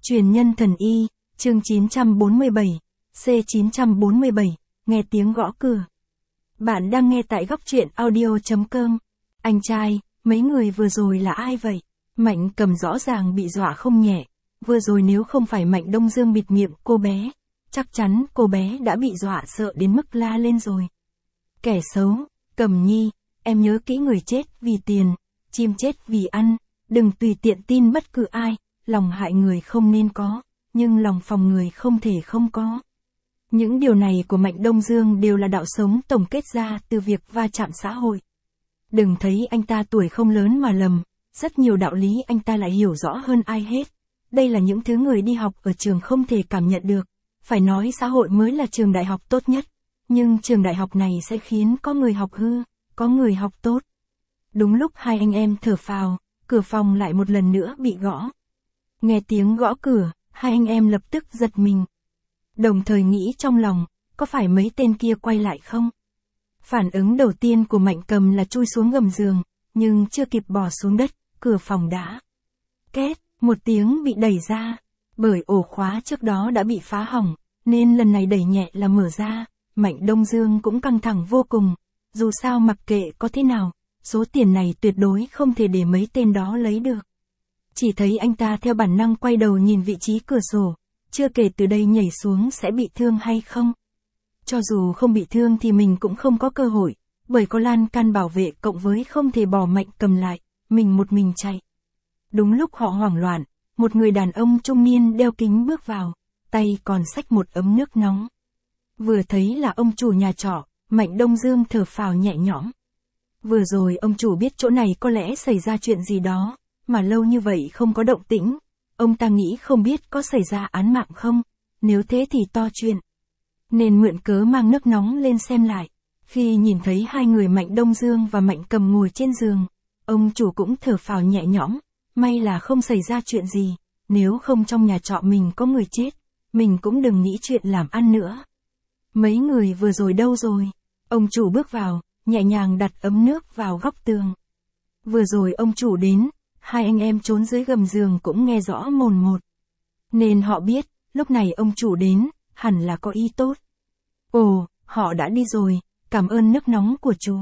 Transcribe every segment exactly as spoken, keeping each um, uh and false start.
Truyền nhân thần y, chương chín trăm bốn mươi bảy, C chín trăm bốn mươi bảy, nghe tiếng gõ cửa. Bạn đang nghe tại góc truyện audio chấm com. Anh trai, mấy người vừa rồi là ai vậy? Mạnh Cầm rõ ràng bị dọa không nhẹ. Vừa rồi nếu không phải Mạnh Đông Dương bịt miệng cô bé, chắc chắn cô bé đã bị dọa sợ đến mức la lên rồi. Kẻ xấu, Cầm Nhi, em nhớ kỹ người chết vì tiền, chim chết vì ăn, đừng tùy tiện tin bất cứ ai, lòng hại người không nên có, nhưng lòng phòng người không thể không có. Những điều này của Mạnh Đông Dương đều là đạo sống tổng kết ra từ việc va chạm xã hội. Đừng thấy anh ta tuổi không lớn mà lầm, rất nhiều đạo lý anh ta lại hiểu rõ hơn ai hết. Đây là những thứ người đi học ở trường không thể cảm nhận được. Phải nói xã hội mới là trường đại học tốt nhất, nhưng trường đại học này sẽ khiến có người học hư, có người học tốt. Đúng lúc hai anh em thở phào, cửa phòng lại một lần nữa bị gõ. Nghe tiếng gõ cửa, hai anh em lập tức giật mình. Đồng thời nghĩ trong lòng, có phải mấy tên kia quay lại không? Phản ứng đầu tiên của Mạnh Cầm là chui xuống gầm giường, nhưng chưa kịp bò xuống đất, cửa phòng đã két, một tiếng bị đẩy ra. Bởi ổ khóa trước đó đã bị phá hỏng, nên lần này đẩy nhẹ là mở ra. Mạnh Đông Dương cũng căng thẳng vô cùng. Dù sao mặc kệ có thế nào, số tiền này tuyệt đối không thể để mấy tên đó lấy được. Chỉ thấy anh ta theo bản năng quay đầu nhìn vị trí cửa sổ, chưa kể từ đây nhảy xuống sẽ bị thương hay không. Cho dù không bị thương thì mình cũng không có cơ hội, bởi có lan can bảo vệ cộng với không thể bỏ Mạnh Cầm lại, mình một mình chạy. Đúng lúc họ hoảng loạn, một người đàn ông trung niên đeo kính bước vào, tay còn xách một ấm nước nóng. Vừa thấy là ông chủ nhà trọ, Mạnh Đông Dương thở phào nhẹ nhõm. Vừa rồi ông chủ biết chỗ này có lẽ xảy ra chuyện gì đó, mà lâu như vậy không có động tĩnh. Ông ta nghĩ không biết có xảy ra án mạng không, nếu thế thì to chuyện. Nên mượn cớ mang nước nóng lên xem lại. Khi nhìn thấy hai người Mạnh Đông Dương và Mạnh Cầm ngồi trên giường, ông chủ cũng thở phào nhẹ nhõm, may là không xảy ra chuyện gì, nếu không trong nhà trọ mình có người chết, mình cũng đừng nghĩ chuyện làm ăn nữa. Mấy người vừa rồi đâu rồi? Ông chủ bước vào, nhẹ nhàng đặt ấm nước vào góc tường. Vừa rồi ông chủ đến, hai anh em trốn dưới gầm giường cũng nghe rõ mồn một. Nên họ biết, lúc này ông chủ đến, hẳn là có ý tốt. Ồ, họ đã đi rồi, cảm ơn nước nóng của chú.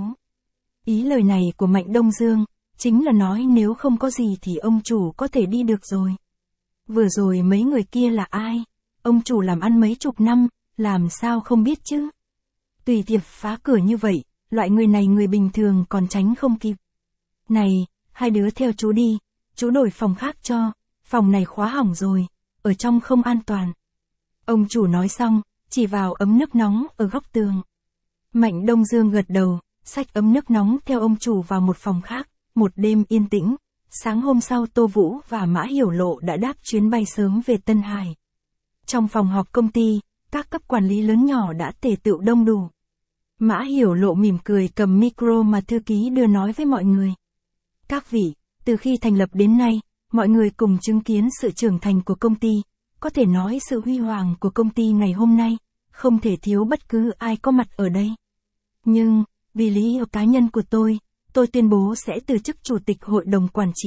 Ý lời này của Mạnh Đông Dương, chính là nói nếu không có gì thì ông chủ có thể đi được rồi. Vừa rồi mấy người kia là ai? Ông chủ làm ăn mấy chục năm, làm sao không biết chứ? Tùy tiệp phá cửa như vậy, loại người này người bình thường còn tránh không kịp. Này, hai đứa theo chú đi, chú đổi phòng khác cho, phòng này khóa hỏng rồi, ở trong không an toàn. Ông chủ nói xong, chỉ vào ấm nước nóng ở góc tường. Mạnh Đông Dương gật đầu, xách ấm nước nóng theo ông chủ vào một phòng khác. Một đêm yên tĩnh, sáng hôm sau Tô Vũ và Mã Hiểu Lộ đã đáp chuyến bay sớm về Tân Hải. Trong phòng họp công ty, các cấp quản lý lớn nhỏ đã tề tựu đông đủ. Mã Hiểu Lộ mỉm cười cầm micro mà thư ký đưa nói với mọi người. Các vị, từ khi thành lập đến nay, mọi người cùng chứng kiến sự trưởng thành của công ty, có thể nói sự huy hoàng của công ty ngày hôm nay, không thể thiếu bất cứ ai có mặt ở đây. Nhưng, vì lý do cá nhân của tôi, tôi tuyên bố sẽ từ chức chủ tịch hội đồng quản trị.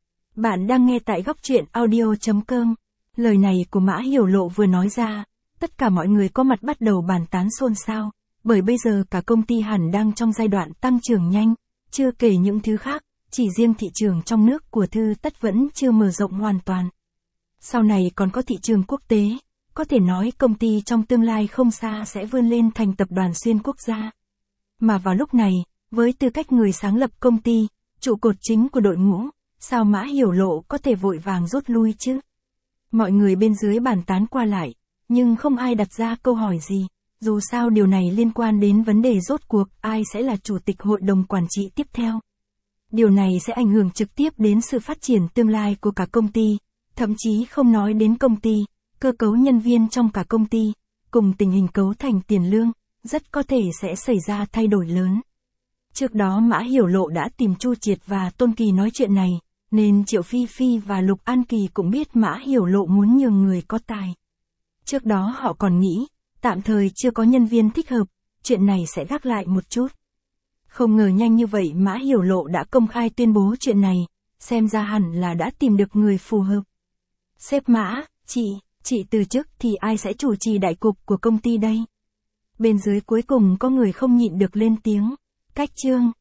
Bạn đang nghe tại góc truyện audio chấm com. Lời này của Mã Hiểu Lộ vừa nói ra, tất cả mọi người có mặt bắt đầu bàn tán xôn xao, bởi bây giờ cả công ty hẳn đang trong giai đoạn tăng trưởng nhanh, chưa kể những thứ khác, chỉ riêng thị trường trong nước của Thư Tất vẫn chưa mở rộng hoàn toàn. Sau này còn có thị trường quốc tế, có thể nói công ty trong tương lai không xa sẽ vươn lên thành tập đoàn xuyên quốc gia. Mà vào lúc này, với tư cách người sáng lập công ty, trụ cột chính của đội ngũ, sao Mã Hiểu Lộ có thể vội vàng rút lui chứ? Mọi người bên dưới bàn tán qua lại, nhưng không ai đặt ra câu hỏi gì, dù sao điều này liên quan đến vấn đề rốt cuộc ai sẽ là chủ tịch hội đồng quản trị tiếp theo. Điều này sẽ ảnh hưởng trực tiếp đến sự phát triển tương lai của cả công ty, thậm chí không nói đến công ty, cơ cấu nhân viên trong cả công ty, cùng tình hình cấu thành tiền lương, rất có thể sẽ xảy ra thay đổi lớn. Trước đó Mã Hiểu Lộ đã tìm Chu Triệt và Tôn Kỳ nói chuyện này, nên Triệu Phi Phi và Lục An Kỳ cũng biết Mã Hiểu Lộ muốn nhường người có tài. Trước đó họ còn nghĩ, tạm thời chưa có nhân viên thích hợp, chuyện này sẽ gác lại một chút. Không ngờ nhanh như vậy Mã Hiểu Lộ đã công khai tuyên bố chuyện này, xem ra hẳn là đã tìm được người phù hợp. Sếp Mã, Chị, chị từ chức thì ai sẽ chủ trì đại cục của công ty đây? Bên dưới cuối cùng có người không nhịn được lên tiếng. Cách chương.